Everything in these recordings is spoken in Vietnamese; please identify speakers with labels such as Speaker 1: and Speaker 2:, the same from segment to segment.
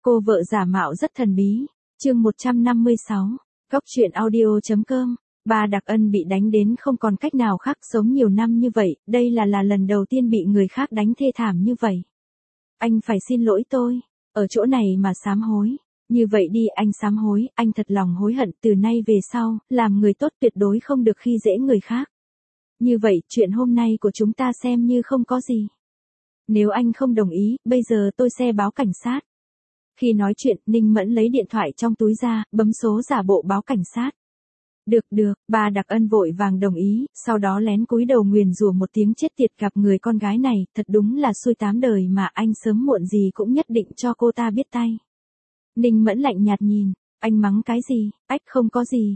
Speaker 1: Cô vợ giả mạo rất thần bí. Chương 156. Góc truyện audio.com. Ba Đặc Ân bị đánh đến không còn cách nào khác, sống nhiều năm như vậy, đây là lần đầu tiên bị người khác đánh thê thảm như vậy. Anh phải xin lỗi tôi, ở chỗ này mà sám hối. Như vậy đi, anh sám hối, anh thật lòng hối hận, từ nay về sau, làm người tốt tuyệt đối không được khi dễ người khác. Như vậy, chuyện hôm nay của chúng ta xem như không có gì. Nếu anh không đồng ý, bây giờ tôi sẽ báo cảnh sát. Khi nói chuyện, Ninh Mẫn lấy điện thoại trong túi ra, bấm số giả bộ báo cảnh sát. Được, bà Đặc Ân vội vàng đồng ý, sau đó lén cúi đầu nguyền rủa một tiếng chết tiệt, gặp người con gái này, thật đúng là xui tám đời mà anh sớm muộn gì cũng nhất định cho cô ta biết tay. Ninh Mẫn lạnh nhạt nhìn, anh mắng cái gì, không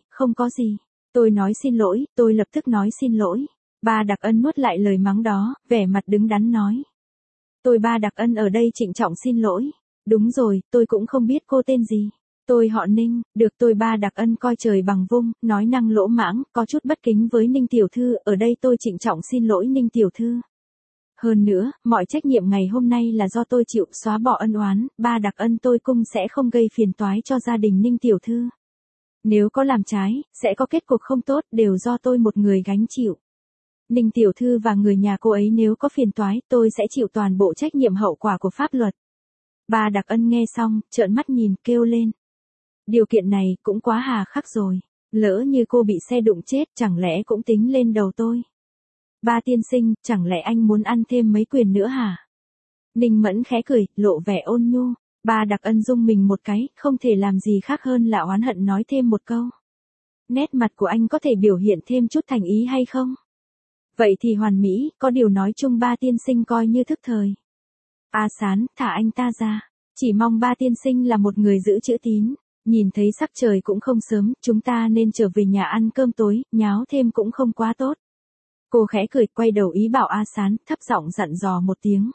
Speaker 1: có gì. Tôi nói xin lỗi, tôi lập tức nói xin lỗi. Ba Đặc Ân nuốt lại lời mắng đó, vẻ mặt đứng đắn nói. Tôi Ba Đặc Ân ở đây trịnh trọng xin lỗi. Đúng rồi, tôi cũng không biết cô tên gì. Tôi họ Ninh, được. Tôi Ba Đặc Ân coi trời bằng vung, nói năng lỗ mãng, có chút bất kính với Ninh tiểu thư, ở đây tôi trịnh trọng xin lỗi Ninh tiểu thư. Hơn nữa, mọi trách nhiệm ngày hôm nay là do tôi chịu, xóa bỏ ân oán, Ba Đặc Ân tôi cung sẽ không gây phiền toái cho gia đình Ninh tiểu thư. Nếu có làm trái, sẽ có kết cục không tốt, đều do tôi một người gánh chịu. Ninh tiểu thư và người nhà cô ấy nếu có phiền toái, tôi sẽ chịu toàn bộ trách nhiệm hậu quả của pháp luật. Ba Đặc Ân nghe xong, trợn mắt nhìn, kêu lên. Điều kiện này cũng quá hà khắc rồi. Lỡ như cô bị xe đụng chết, chẳng lẽ cũng tính lên đầu tôi? Ba tiên sinh, chẳng lẽ anh muốn ăn thêm mấy quyền nữa hả? Ninh Mẫn khẽ cười, lộ vẻ ôn nhu. Ba Đặc Ân rung mình một cái, không thể làm gì khác hơn là oán hận nói thêm một câu. Nét mặt của anh có thể biểu hiện thêm chút thành ý hay không? Vậy thì hoàn mỹ, có điều nói chung ba tiên sinh coi như thức thời. A Sán, thả anh ta ra. Chỉ mong ba tiên sinh là một người giữ chữ tín. Nhìn thấy sắc trời cũng không sớm, chúng ta nên trở về nhà ăn cơm tối, nháo thêm cũng không quá tốt. Cô khẽ cười, quay đầu ý bảo A Sán, thấp giọng dặn dò một tiếng.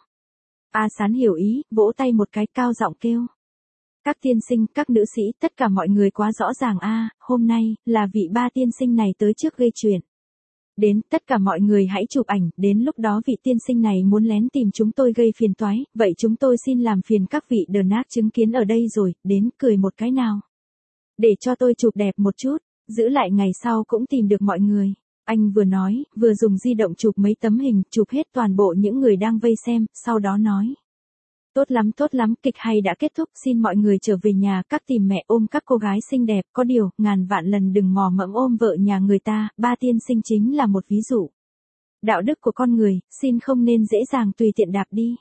Speaker 1: A Sán hiểu ý, vỗ tay một cái, cao giọng kêu. Các tiên sinh, các nữ sĩ, tất cả mọi người quá rõ ràng hôm nay, là vị ba tiên sinh này tới trước gây chuyện. Đến, tất cả mọi người hãy chụp ảnh, đến lúc đó vị tiên sinh này muốn lén tìm chúng tôi gây phiền toái, vậy chúng tôi xin làm phiền các vị đờ nát chứng kiến ở đây rồi, đến, cười một cái nào. Để cho tôi chụp đẹp một chút, giữ lại ngày sau cũng tìm được mọi người. Anh vừa nói, vừa dùng di động chụp mấy tấm hình, chụp hết toàn bộ những người đang vây xem, sau đó nói. Tốt lắm, kịch hay đã kết thúc, xin mọi người trở về nhà, các tìm mẹ ôm các cô gái xinh đẹp, có điều, ngàn vạn lần đừng mò mẫm ôm vợ nhà người ta, ba tiên sinh chính là một ví dụ. Đạo đức của con người, xin không nên dễ dàng tùy tiện đạp đi.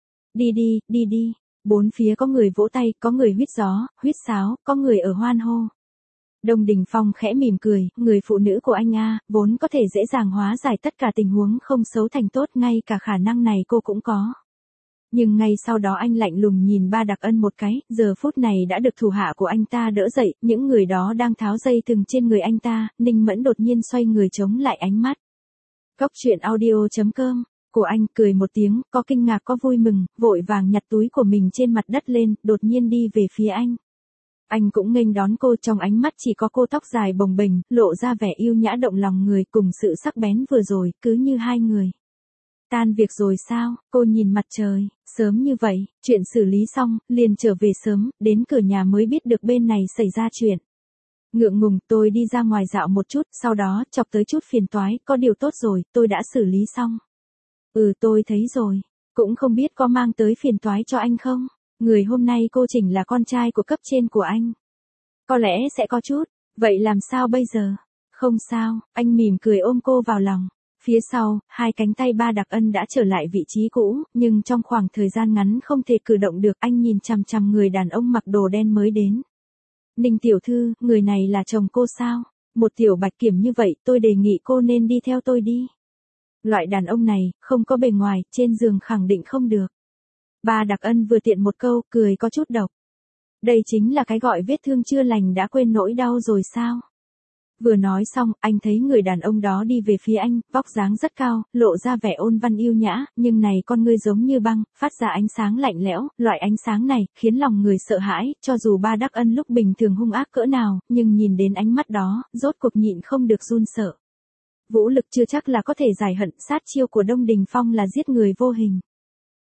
Speaker 1: Đi. Bốn phía có người vỗ tay, có người huýt gió, huýt sáo, có người ở hoan hô. Đông Đình Phong khẽ mỉm cười, người phụ nữ của anh vốn có thể dễ dàng hóa giải tất cả tình huống không xấu thành tốt, ngay cả khả năng này cô cũng có. Nhưng ngay sau đó anh lạnh lùng nhìn Ba Đặc Ân một cái, giờ phút này đã được thủ hạ của anh ta đỡ dậy, những người đó đang tháo dây thừng trên người anh ta, Ninh Mẫn đột nhiên xoay người chống lại ánh mắt. Góc truyện audio.com, của anh cười một tiếng, có kinh ngạc có vui mừng, vội vàng nhặt túi của mình trên mặt đất lên, đột nhiên đi về phía anh. Anh cũng nghênh đón cô, trong ánh mắt chỉ có cô, tóc dài bồng bềnh, lộ ra vẻ yêu nhã động lòng người, cùng sự sắc bén vừa rồi, cứ như hai người. Tan việc rồi sao? Cô nhìn mặt trời, sớm như vậy, chuyện xử lý xong, liền trở về sớm, đến cửa nhà mới biết được bên này xảy ra chuyện. Ngượng ngùng, tôi đi ra ngoài dạo một chút, sau đó, chọc tới chút phiền toái, có điều tốt rồi, tôi đã xử lý xong. Tôi thấy rồi, cũng không biết có mang tới phiền toái cho anh không? Người hôm nay cô chỉnh là con trai của cấp trên của anh. Có lẽ sẽ có chút, vậy làm sao bây giờ? Không sao, anh mỉm cười ôm cô vào lòng. Phía sau, hai cánh tay Ba Đặc Ân đã trở lại vị trí cũ, nhưng trong khoảng thời gian ngắn không thể cử động được, anh nhìn chằm chằm người đàn ông mặc đồ đen mới đến. Ninh tiểu thư, người này là chồng cô sao? Một tiểu bạch kiểm như vậy, tôi đề nghị cô nên đi theo tôi đi. Loại đàn ông này, không có bề ngoài, trên giường khẳng định không được. Ba Đặc Ân vừa tiện một câu, cười có chút độc. Đây chính là cái gọi vết thương chưa lành đã quên nỗi đau rồi sao? Vừa nói xong, anh thấy người đàn ông đó đi về phía anh, vóc dáng rất cao, lộ ra vẻ ôn văn yêu nhã, nhưng này con ngươi giống như băng, phát ra ánh sáng lạnh lẽo, loại ánh sáng này, khiến lòng người sợ hãi, cho dù Ba Đặc Ân lúc bình thường hung ác cỡ nào, nhưng nhìn đến ánh mắt đó, rốt cuộc nhịn không được run sợ. Vũ lực chưa chắc là có thể giải hận, sát chiêu của Đông Đình Phong là giết người vô hình.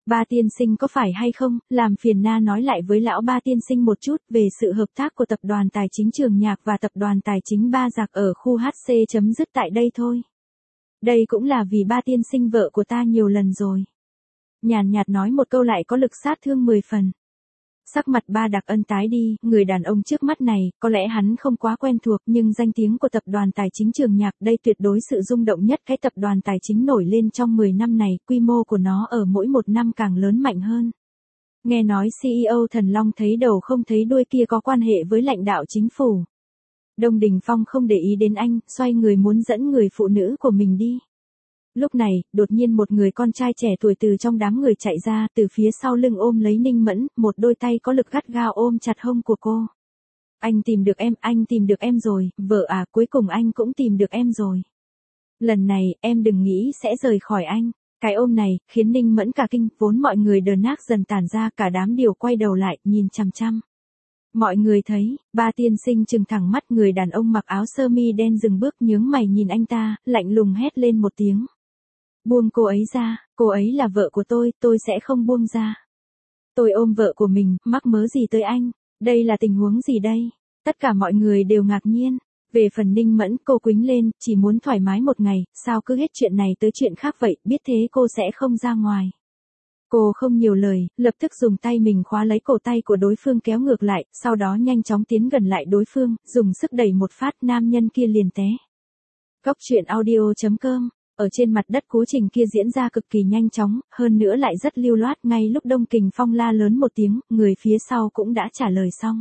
Speaker 1: Ba tiên sinh có phải hay không, làm phiền na nói lại với lão ba tiên sinh một chút về sự hợp tác của tập đoàn tài chính Trường Nhạc và tập đoàn tài chính Ba Giặc ở khu HC chấm dứt tại đây thôi. Đây cũng là vì ba tiên sinh vợ của ta nhiều lần rồi. Nhàn nhạt nói một câu lại có lực sát thương 10 phần. Sắc mặt Ba Đặc Ân tái đi, người đàn ông trước mắt này, có lẽ hắn không quá quen thuộc nhưng danh tiếng của tập đoàn tài chính Trường Nhạc đây tuyệt đối sự rung động nhất cái tập đoàn tài chính nổi lên trong 10 năm này, quy mô của nó ở mỗi một năm càng lớn mạnh hơn. Nghe nói CEO Thần Long thấy đầu không thấy đuôi kia có quan hệ với lãnh đạo chính phủ. Đông Đình Phong không để ý đến anh, xoay người muốn dẫn người phụ nữ của mình đi. Lúc này, đột nhiên một người con trai trẻ tuổi từ trong đám người chạy ra, từ phía sau lưng ôm lấy Ninh Mẫn, một đôi tay có lực gắt gao ôm chặt hông của cô. Anh tìm được em rồi, vợ à, cuối cùng anh cũng tìm được em rồi. Lần này, em đừng nghĩ sẽ rời khỏi anh. Cái ôm này, khiến Ninh Mẫn cả kinh, vốn mọi người đờ nác dần tản ra, cả đám đều quay đầu lại, nhìn chằm chằm. Mọi người thấy, ba tiên sinh trừng thẳng mắt, người đàn ông mặc áo sơ mi đen dừng bước nhướng mày nhìn anh ta, lạnh lùng hét lên một tiếng. Buông cô ấy ra, cô ấy là vợ của tôi sẽ không buông ra. Tôi ôm vợ của mình, mắc mớ gì tới anh, đây là tình huống gì đây? Tất cả mọi người đều ngạc nhiên. Về phần Ninh Mẫn, cô quĩnh lên, chỉ muốn thoải mái một ngày, sao cứ hết chuyện này tới chuyện khác vậy, biết thế cô sẽ không ra ngoài. Cô không nhiều lời, lập tức dùng tay mình khóa lấy cổ tay của đối phương kéo ngược lại, sau đó nhanh chóng tiến gần lại đối phương, dùng sức đẩy một phát, nam nhân kia liền té. Góc truyện audio.com. Ở trên mặt đất quá trình kia diễn ra cực kỳ nhanh chóng, hơn nữa lại rất lưu loát, ngay lúc Đông Kình Phong la lớn một tiếng, người phía sau cũng đã trả lời xong.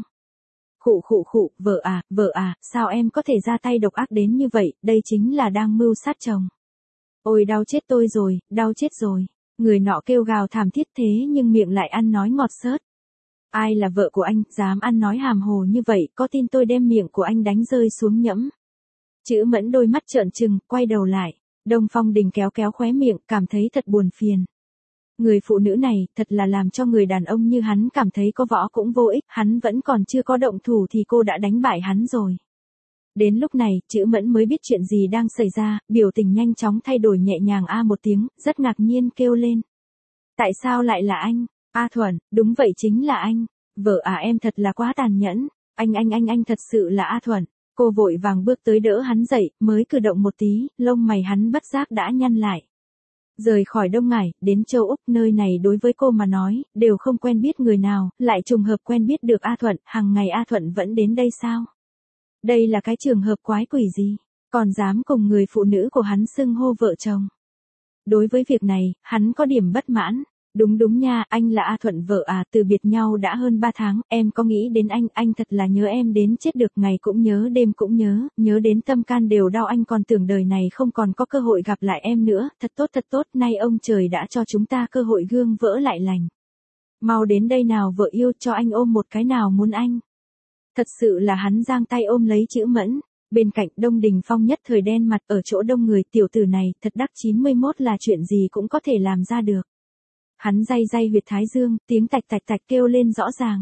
Speaker 1: Khụ, vợ à, sao em có thể ra tay độc ác đến như vậy, đây chính là đang mưu sát chồng. Ôi đau chết tôi rồi, đau chết rồi. Người nọ kêu gào thảm thiết thế nhưng miệng lại ăn nói ngọt xớt. Ai là vợ của anh, dám ăn nói hàm hồ như vậy, có tin tôi đem miệng của anh đánh rơi xuống nhẫm. Chữ Mẫn đôi mắt trợn trừng, quay đầu lại. Đông Phong Đình kéo khóe miệng, cảm thấy thật buồn phiền. Người phụ nữ này, thật là làm cho người đàn ông như hắn cảm thấy có võ cũng vô ích, hắn vẫn còn chưa có động thủ thì cô đã đánh bại hắn rồi. Đến lúc này, Chữ Mẫn mới biết chuyện gì đang xảy ra, biểu tình nhanh chóng thay đổi nhẹ nhàng một tiếng, rất ngạc nhiên kêu lên. Tại sao lại là anh? A Thuận, đúng vậy chính là anh. Vợ à, em thật là quá tàn nhẫn. Anh thật sự là A Thuận. Cô vội vàng bước tới đỡ hắn dậy, mới cử động một tí, lông mày hắn bất giác đã nhăn lại. Rời khỏi Đông Ngải, đến châu Úc, nơi này đối với cô mà nói, đều không quen biết người nào, lại trùng hợp quen biết được A Thuận, hàng ngày A Thuận vẫn đến đây sao? Đây là cái trường hợp quái quỷ gì? Còn dám cùng người phụ nữ của hắn xưng hô vợ chồng. Đối với việc này, hắn có điểm bất mãn. Đúng nha, anh là A Thuận vợ à, từ biệt nhau đã hơn 3 tháng, em có nghĩ đến anh thật là nhớ em đến chết được, ngày cũng nhớ, đêm cũng nhớ đến tâm can đều đau, anh còn tưởng đời này không còn có cơ hội gặp lại em nữa, thật tốt, nay ông trời đã cho chúng ta cơ hội gương vỡ lại lành. Mau đến đây nào vợ yêu, cho anh ôm một cái nào muốn anh. Thật sự là hắn giang tay ôm lấy Chữ Mẫn. Bên cạnh Đông Đình Phong nhất thời đen mặt, ở chỗ đông người, tiểu tử này thật đắc 91 là chuyện gì cũng có thể làm ra được. Hắn day huyệt thái dương, tiếng tạch kêu lên rõ ràng.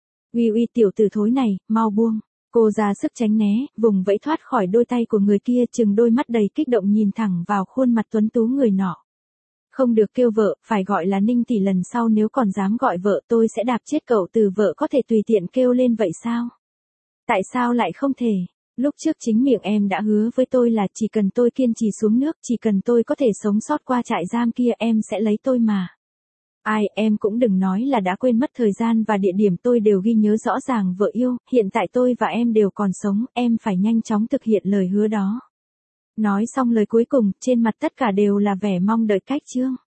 Speaker 1: Uy tiểu tử thối này, mau buông. Cô ra sức tránh né, vùng vẫy thoát khỏi đôi tay của người kia, chừng đôi mắt đầy kích động nhìn thẳng vào khuôn mặt tuấn tú người nọ. Không được kêu vợ, phải gọi là Ninh tỷ, lần sau nếu còn dám gọi vợ tôi sẽ đạp chết cậu. Từ vợ có thể tùy tiện kêu lên vậy sao? Tại sao lại không thể? Lúc trước chính miệng em đã hứa với tôi là chỉ cần tôi kiên trì xuống nước, chỉ cần tôi có thể sống sót qua trại giam kia em sẽ lấy tôi mà. Ai, em cũng đừng nói là đã quên mất thời gian và địa điểm, tôi đều ghi nhớ rõ ràng vợ yêu, hiện tại tôi và em đều còn sống, em phải nhanh chóng thực hiện lời hứa đó. Nói xong lời cuối cùng, trên mặt tất cả đều là vẻ mong đợi cách chương.